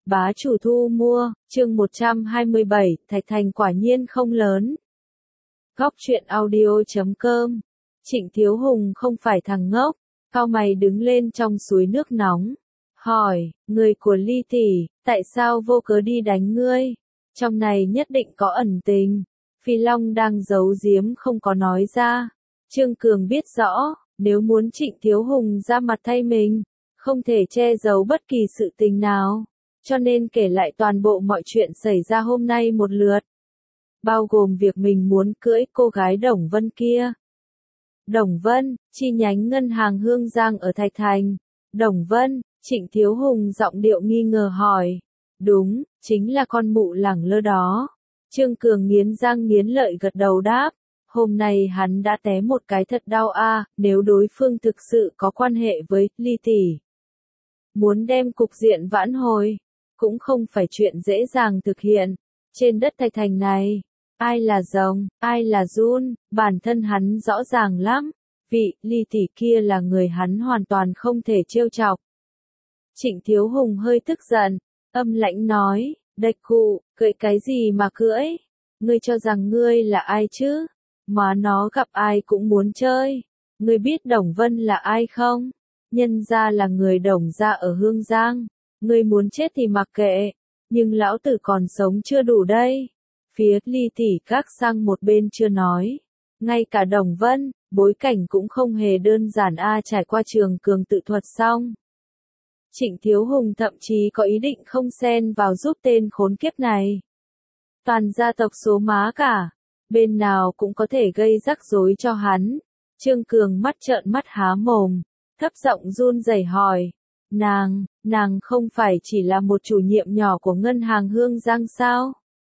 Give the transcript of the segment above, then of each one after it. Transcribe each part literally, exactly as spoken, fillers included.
Bá chủ thu mua, chương một trăm hai mươi bảy, Thạch Thành quả nhiên không lớn. Góc truyện audio chấm com. Trịnh Thiếu Hùng không phải thằng ngốc, cau mày đứng lên trong suối nước nóng. Hỏi, người của Ly tỷ, tại sao vô cớ đi đánh ngươi? Trong này nhất định có ẩn tình. Phi Long đang giấu giếm không có nói ra. Trương Cường biết rõ, nếu muốn Trịnh Thiếu Hùng ra mặt thay mình, không thể che giấu bất kỳ sự tình nào. Cho nên kể lại toàn bộ mọi chuyện xảy ra hôm nay một lượt. Bao gồm việc mình muốn cưỡi cô gái Đồng Vân kia. Đồng Vân, chi nhánh ngân hàng Hương Giang ở Thạch Thành. Đồng Vân, Trịnh Thiếu Hùng giọng điệu nghi ngờ hỏi. Đúng, chính là con mụ lẳng lơ đó. Trương Cường nghiến răng nghiến lợi gật đầu đáp. Hôm nay hắn đã té một cái thật đau a, à, nếu đối phương thực sự có quan hệ với Ly tỷ. Muốn đem cục diện vãn hồi, cũng không phải chuyện dễ dàng thực hiện. Trên đất Thạch Thành này, ai là rồng, ai là giun, bản thân hắn rõ ràng lắm. Vị Ly tỷ kia là người hắn hoàn toàn không thể trêu chọc. Trịnh Thiếu Hùng hơi tức giận, âm lãnh nói, đạch cụ, cưỡi cái gì mà cưỡi? Ngươi cho rằng ngươi là ai chứ? Mà nó gặp ai cũng muốn chơi. Ngươi biết Đồng Vân là ai không? Nhân ra là người Đồng gia ở Hương Giang. Ngươi muốn chết thì mặc kệ. Nhưng lão tử còn sống chưa đủ đây. Phía Ly tỷ gác sang một bên chưa nói. Ngay cả Đồng Vân, bối cảnh cũng không hề đơn giản a à, trải qua Trường Cường tự thuật xong. Trịnh Thiếu Hùng thậm chí có ý định không xen vào giúp tên khốn kiếp này. Toàn gia tộc số má cả. Bên nào cũng có thể gây rắc rối cho hắn. Trương Cường mắt trợn mắt há mồm, thấp giọng run rẩy hỏi. Nàng, nàng không phải chỉ là một chủ nhiệm nhỏ của ngân hàng Hương Giang sao?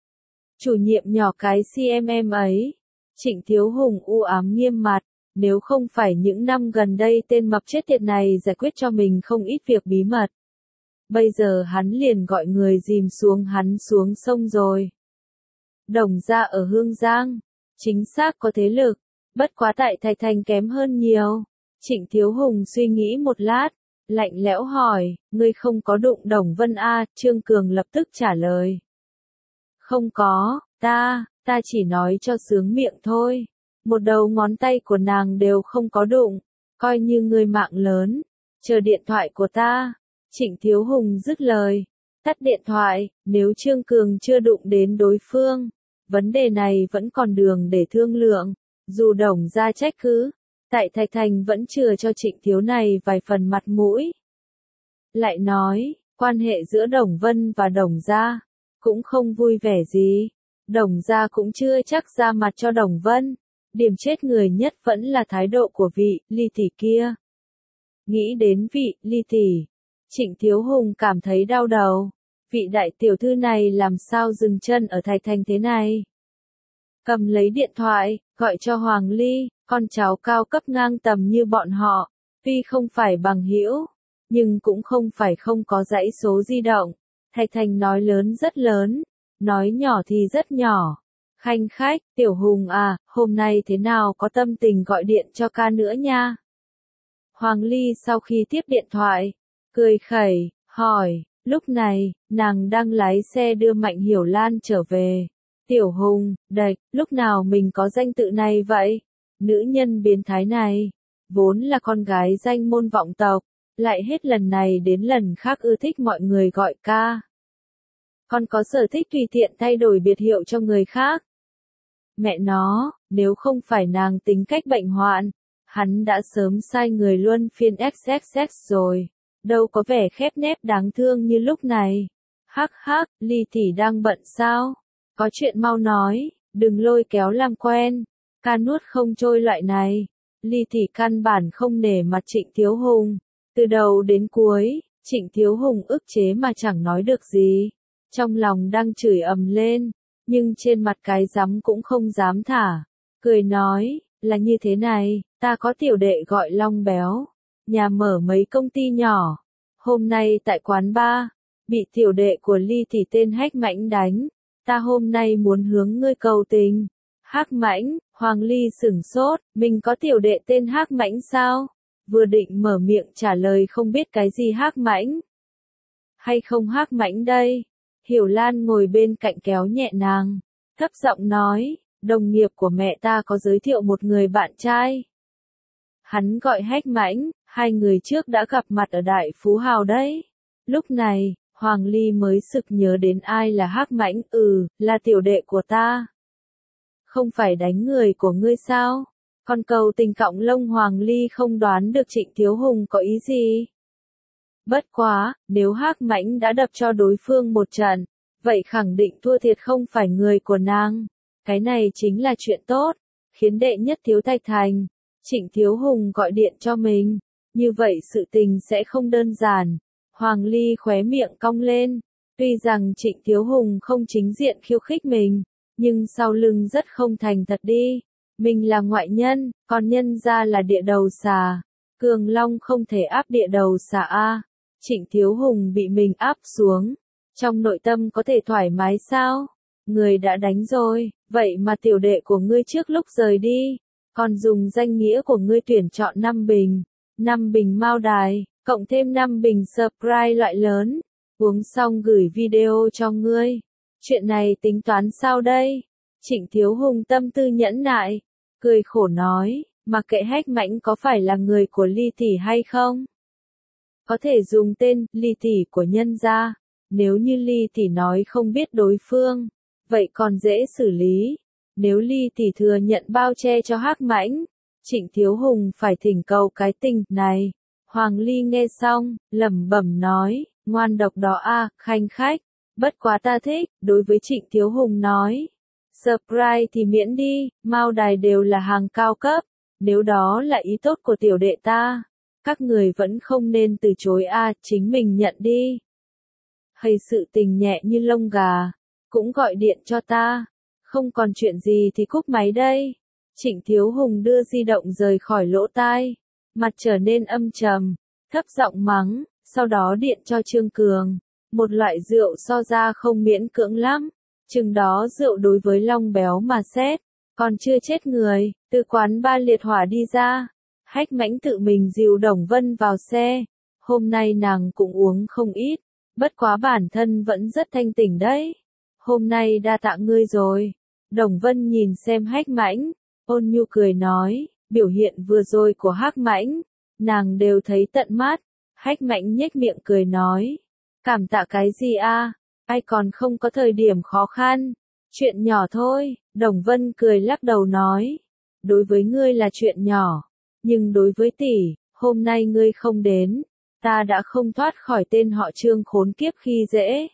Chủ nhiệm nhỏ cái xê em em ấy. Trịnh Thiếu Hùng u ám nghiêm mặt. Nếu không phải những năm gần đây tên mập chết tiệt này giải quyết cho mình không ít việc bí mật. Bây giờ hắn liền gọi người dìm xuống hắn xuống sông rồi. Đồng gia ở Hương Giang, chính xác có thế lực, bất quá tại Thạch Thành kém hơn nhiều. Trịnh Thiếu Hùng suy nghĩ một lát, lạnh lẽo hỏi, ngươi không có đụng Đồng Vân a? Trương Cường lập tức trả lời. Không có, ta, ta chỉ nói cho sướng miệng thôi. Một đầu ngón tay của nàng đều không có đụng, coi như ngươi mạng lớn. Chờ điện thoại của ta. Trịnh Thiếu Hùng dứt lời, tắt điện thoại. Nếu Trương Cường chưa đụng đến đối phương, vấn đề này vẫn còn đường để thương lượng. Dù Đồng gia trách cứ, tại Thạch Thành vẫn chừa cho Trịnh Thiếu này vài phần mặt mũi. Lại nói, quan hệ giữa Đồng Vân và Đồng gia cũng không vui vẻ gì. Đồng gia cũng chưa chắc ra mặt cho Đồng Vân. Điểm chết người nhất vẫn là thái độ của vị Ly tỷ kia. Nghĩ đến vị Ly tỷ, Trịnh Thiếu Hùng cảm thấy đau đầu. Vị đại tiểu thư này làm sao dừng chân ở Thạch Thành thế này? Cầm lấy điện thoại, gọi cho Hoàng Ly, con cháu cao cấp ngang tầm như bọn họ. Tuy không phải bằng hữu, nhưng cũng không phải không có dãy số di động. Thạch Thành nói lớn rất lớn, nói nhỏ thì rất nhỏ. Khanh khách, Tiểu Hùng à, hôm nay thế nào có tâm tình gọi điện cho ca nữa nha? Hoàng Ly sau khi tiếp điện thoại, cười khẩy, hỏi, lúc này, nàng đang lái xe đưa Mạnh Hiểu Lan trở về. Tiểu Hùng, đạch, lúc nào mình có danh tự này vậy? Nữ nhân biến thái này, vốn là con gái danh môn vọng tộc, lại hết lần này đến lần khác ưa thích mọi người gọi ca. Còn có sở thích tùy tiện thay đổi biệt hiệu cho người khác. Mẹ nó, nếu không phải nàng tính cách bệnh hoạn, hắn đã sớm sai người luân phiên ích ích ích rồi, đâu có vẻ khép nép đáng thương như lúc này. Hắc hắc, Ly tỷ đang bận sao? Có chuyện mau nói, đừng lôi kéo làm quen, ca nuốt không trôi loại này. Ly tỷ căn bản không nể mặt Trịnh Thiếu Hùng, từ đầu đến cuối, Trịnh Thiếu Hùng ức chế mà chẳng nói được gì, trong lòng đang chửi ầm lên. Nhưng trên mặt cái rắm cũng không dám thả, cười nói, là như thế này, ta có tiểu đệ gọi Long Béo, nhà mở mấy công ty nhỏ, hôm nay tại quán bar, bị tiểu đệ của Ly tỷ tên Hách Mãnh đánh, ta hôm nay muốn hướng ngươi cầu tình. Hách Mãnh, Hoàng Ly sửng sốt, mình có tiểu đệ tên Hách Mãnh sao? Vừa định mở miệng trả lời không biết cái gì Hách Mãnh. hay không Hắc Mãnh đây? Hiểu Lan ngồi bên cạnh kéo nhẹ nàng, thấp giọng nói, đồng nghiệp của mẹ ta có giới thiệu một người bạn trai. Hắn gọi Hách Mãnh, hai người trước đã gặp mặt ở Đại Phú Hào đấy. Lúc này, Hoàng Ly mới sực nhớ đến ai là Hắc Mãnh, ừ, là tiểu đệ của ta. Không phải đánh người của ngươi sao? Con cầu tình cọng lông Hoàng Ly không đoán được Trịnh Thiếu Hùng có ý gì. Bất quá, nếu Hắc Mãnh đã đập cho đối phương một trận, vậy khẳng định thua thiệt không phải người của nàng. Cái này chính là chuyện tốt, khiến đệ nhất thiếu Thạch Thành, Trịnh Thiếu Hùng gọi điện cho mình. Như vậy sự tình sẽ không đơn giản. Hoàng Ly khóe miệng cong lên. Tuy rằng Trịnh Thiếu Hùng không chính diện khiêu khích mình, nhưng sau lưng rất không thành thật đi. Mình là ngoại nhân, còn nhân ra là địa đầu xà. Cường Long không thể áp địa đầu xà a. Trịnh Thiếu Hùng bị mình áp xuống. Trong nội tâm có thể thoải mái sao? Người đã đánh rồi, vậy mà tiểu đệ của ngươi trước lúc rời đi, còn dùng danh nghĩa của ngươi tuyển chọn năm bình, năm bình mao đài, cộng thêm năm bình Sprite loại lớn, uống xong gửi video cho ngươi. Chuyện này tính toán sao đây? Trịnh Thiếu Hùng tâm tư nhẫn nại, cười khổ nói, mà kệ Hách Mãnh có phải là người của Ly tỷ hay không? Có thể dùng tên Ly tỷ của nhân gia, nếu như Ly tỷ nói không biết đối phương, vậy còn dễ xử lý. Nếu Ly tỷ thừa nhận bao che cho Hắc Mãnh, Trịnh Thiếu Hùng phải thỉnh cầu cái tình này. Hoàng Ly nghe xong, lẩm bẩm nói, ngoan độc đó a, khanh khách, bất quá ta thích. Đối với Trịnh Thiếu Hùng nói, Sprite thì miễn đi, mao đài đều là hàng cao cấp, nếu đó là ý tốt của tiểu đệ ta, các người vẫn không nên từ chối a, chính mình nhận đi. Hay sự tình nhẹ như lông gà, cũng gọi điện cho ta, không còn chuyện gì thì cúp máy đây. Trịnh Thiếu Hùng đưa di động rời khỏi lỗ tai, mặt trở nên âm trầm, thấp giọng mắng, sau đó điện cho Trương Cường, một loại rượu so ra không miễn cưỡng lắm, chừng đó rượu đối với Long Béo mà xét, còn chưa chết người, từ quán ba liệt hỏa đi ra, Hách Mãnh tự mình dìu Đồng Vân vào xe, hôm nay nàng cũng uống không ít, bất quá bản thân vẫn rất thanh tỉnh đấy, hôm nay đa tạ ngươi rồi. Đồng Vân nhìn xem Hách Mãnh, ôn nhu cười nói, biểu hiện vừa rồi của Hắc Mãnh, nàng đều thấy tận mắt. Hách Mãnh nhếch miệng cười nói, cảm tạ cái gì a, ai còn không có thời điểm khó khăn, chuyện nhỏ thôi. Đồng Vân cười lắc đầu nói, đối với ngươi là chuyện nhỏ, nhưng đối với tỷ, hôm nay ngươi không đến, ta đã không thoát khỏi tên họ Trương khốn kiếp khi dễ.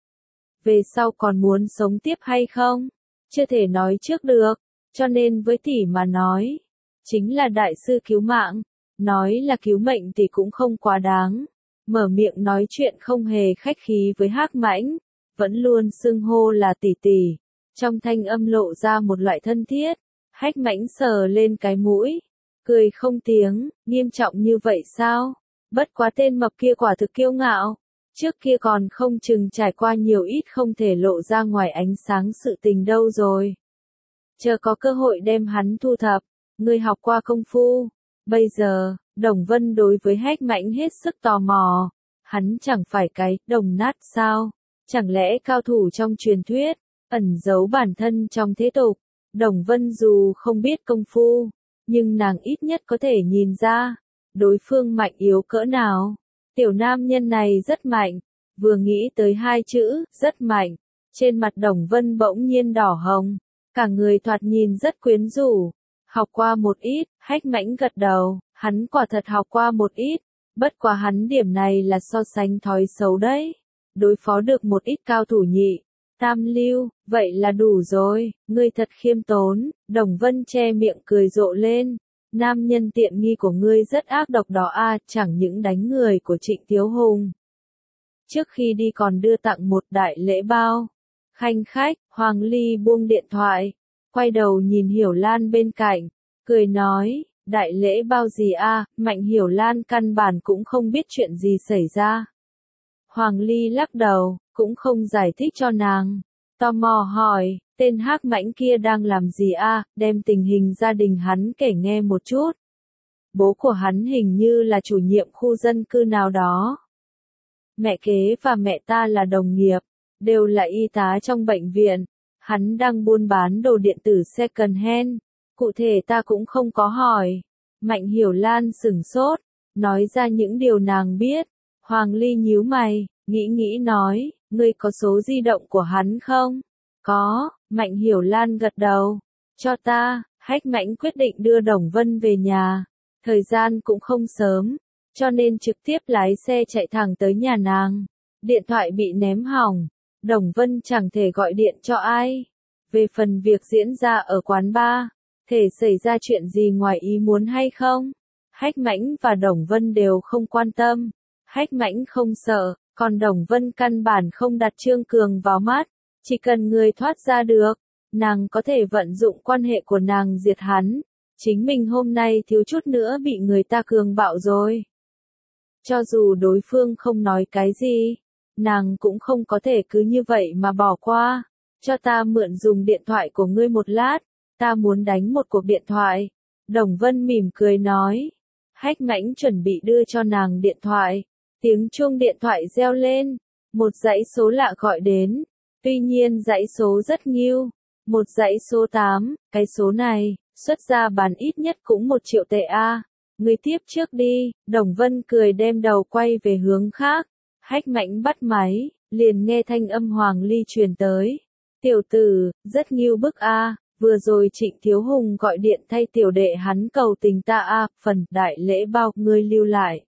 Về sau còn muốn sống tiếp hay không? Chưa thể nói trước được, cho nên với tỷ mà nói, chính là đại sư cứu mạng, nói là cứu mệnh thì cũng không quá đáng. Mở miệng nói chuyện không hề khách khí với Hắc Mãnh, vẫn luôn xưng hô là tỷ tỷ, trong thanh âm lộ ra một loại thân thiết. Hách Mãnh sờ lên cái mũi, cười không tiếng, nghiêm trọng như vậy sao? Bất quá tên mập kia quả thực kiêu ngạo, trước kia còn không chừng trải qua nhiều ít không thể lộ ra ngoài ánh sáng sự tình đâu rồi. Chờ có cơ hội đem hắn thu thập, ngươi học qua công phu. Bây giờ, Đồng Vân đối với Hách Mãnh hết sức tò mò, hắn chẳng phải cái đồng nát sao? Chẳng lẽ cao thủ trong truyền thuyết, ẩn giấu bản thân trong thế tục? Đồng Vân dù không biết công phu, nhưng nàng ít nhất có thể nhìn ra, đối phương mạnh yếu cỡ nào. Tiểu nam nhân này rất mạnh, vừa nghĩ tới hai chữ, rất mạnh, trên mặt Đồng Vân bỗng nhiên đỏ hồng, cả người thoạt nhìn rất quyến rũ. Học qua một ít, Hách Mãnh gật đầu, hắn quả thật học qua một ít, bất quá hắn điểm này là so sánh thói xấu đấy. Đối phó được một ít cao thủ nhị, tam lưu, vậy là đủ rồi, ngươi thật khiêm tốn. Đồng Vân che miệng cười rộ lên, nam nhân tiện nghi của ngươi rất ác độc đó a, chẳng những đánh người của Trịnh Thiếu Hùng. Trước khi đi còn đưa tặng một đại lễ bao. Khanh khách, Hoàng Ly buông điện thoại, quay đầu nhìn Hiểu Lan bên cạnh, cười nói, đại lễ bao gì a? Mạnh Hiểu Lan căn bản cũng không biết chuyện gì xảy ra. Hoàng Ly lắc đầu, cũng không giải thích cho nàng, tò mò hỏi, tên Hắc Mãnh kia đang làm gì a? Đem tình hình gia đình hắn kể nghe một chút. Bố của hắn hình như là chủ nhiệm khu dân cư nào đó. Mẹ kế và mẹ ta là đồng nghiệp, đều là y tá trong bệnh viện. Hắn đang buôn bán đồ điện tử second hand. Cụ thể ta cũng không có hỏi. Mạnh Hiểu Lan sửng sốt, nói ra những điều nàng biết. Hoàng Ly nhíu mày, nghĩ nghĩ nói, ngươi có số di động của hắn không? Có, Mạnh Hiểu Lan gật đầu. Cho ta. Hách Mãnh quyết định đưa Đồng Vân về nhà. Thời gian cũng không sớm, cho nên trực tiếp lái xe chạy thẳng tới nhà nàng. Điện thoại bị ném hỏng, Đồng Vân chẳng thể gọi điện cho ai. Về phần việc diễn ra ở quán bar, thể xảy ra chuyện gì ngoài ý muốn hay không? Hách Mãnh và Đồng Vân đều không quan tâm. Hách Mãnh không sợ, còn Đồng Vân căn bản không đặt Trương Cường vào mắt. Chỉ cần người thoát ra được, nàng có thể vận dụng quan hệ của nàng diệt hắn. Chính mình hôm nay thiếu chút nữa bị người ta cường bạo rồi. Cho dù đối phương không nói cái gì, nàng cũng không có thể cứ như vậy mà bỏ qua. Cho ta mượn dùng điện thoại của ngươi một lát, ta muốn đánh một cuộc điện thoại. Đồng Vân mỉm cười nói. Hách Mãnh chuẩn bị đưa cho nàng điện thoại. Tiếng chuông điện thoại reo lên, một dãy số lạ gọi đến. Tuy nhiên dãy số rất nghiêu, một dãy số tám, cái số này, xuất ra bán ít nhất cũng một triệu tệ a. Ngươi tiếp trước đi. Đồng Vân cười đem đầu quay về hướng khác. Hách Mãnh bắt máy, liền nghe thanh âm Hoàng Ly truyền tới. Tiểu tử, rất nghiêu bức a, vừa rồi Trịnh Thiếu Hùng gọi điện thay tiểu đệ hắn cầu tình ta a, phần đại lễ bao ngươi lưu lại.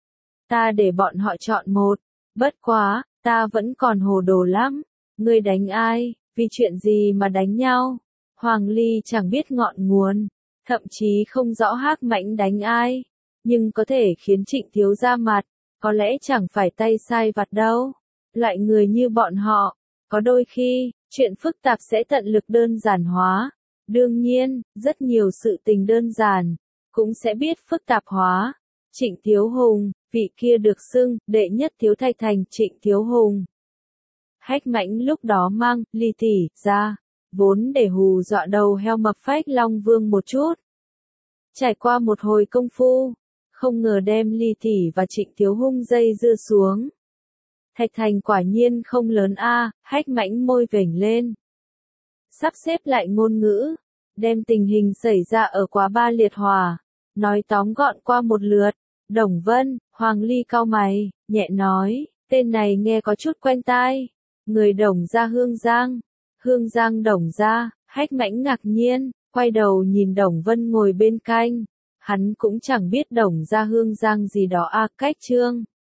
Ta để bọn họ chọn một, bất quá, ta vẫn còn hồ đồ lắm. Ngươi đánh ai, vì chuyện gì mà đánh nhau? Hoàng Ly chẳng biết ngọn nguồn, thậm chí không rõ Hách Mãnh đánh ai, nhưng có thể khiến Trịnh thiếu ra mặt, có lẽ chẳng phải tay sai vặt đâu. Loại người như bọn họ, có đôi khi, chuyện phức tạp sẽ tận lực đơn giản hóa. Đương nhiên, rất nhiều sự tình đơn giản, cũng sẽ biết phức tạp hóa. Trịnh Thiếu Hùng, vị kia được xưng, đệ nhất thiếu thạch thành Trịnh Thiếu Hùng. Hách Mãnh lúc đó mang, Ly tỷ, ra, vốn để hù dọa đầu heo mập phách Long Vương một chút. Trải qua một hồi công phu, không ngờ đem Ly tỷ và Trịnh Thiếu Hùng dây dưa xuống. Thạch thành quả nhiên không lớn a, Hách Mãnh môi vểnh lên. Sắp xếp lại ngôn ngữ, đem tình hình xảy ra ở quá ba liệt hòa, nói tóm gọn qua một lượt. Đồng Vân, Hoàng Ly cau mày, nhẹ nói, tên này nghe có chút quen tai. Người Đồng gia Hương Giang. Hương Giang Đồng gia. Hách Mãnh ngạc nhiên, quay đầu nhìn Đồng Vân ngồi bên cạnh. Hắn cũng chẳng biết Đồng gia Hương Giang gì đó a, cách Trương